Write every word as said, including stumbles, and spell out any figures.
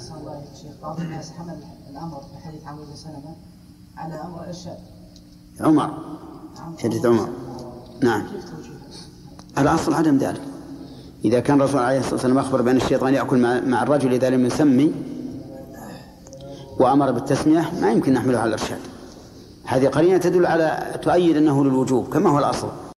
أحسن الله يا شيخ، بعض الناس حمل الأمر بحديث عمرو بن سلمة على أمر إرشاد عمر، حديث عمر. نعم، الأصل عدم ذلك. إذا كان الرسول عليه الصلاة والسلام أخبر بأن الشيطان يأكل مع الرجل إذا لم يسمي وأمر بالتسمية، ما يمكن نحمله على الإرشاد. هذه قرينة تدل على تؤيد أنه للوجوب كما هو الأصل.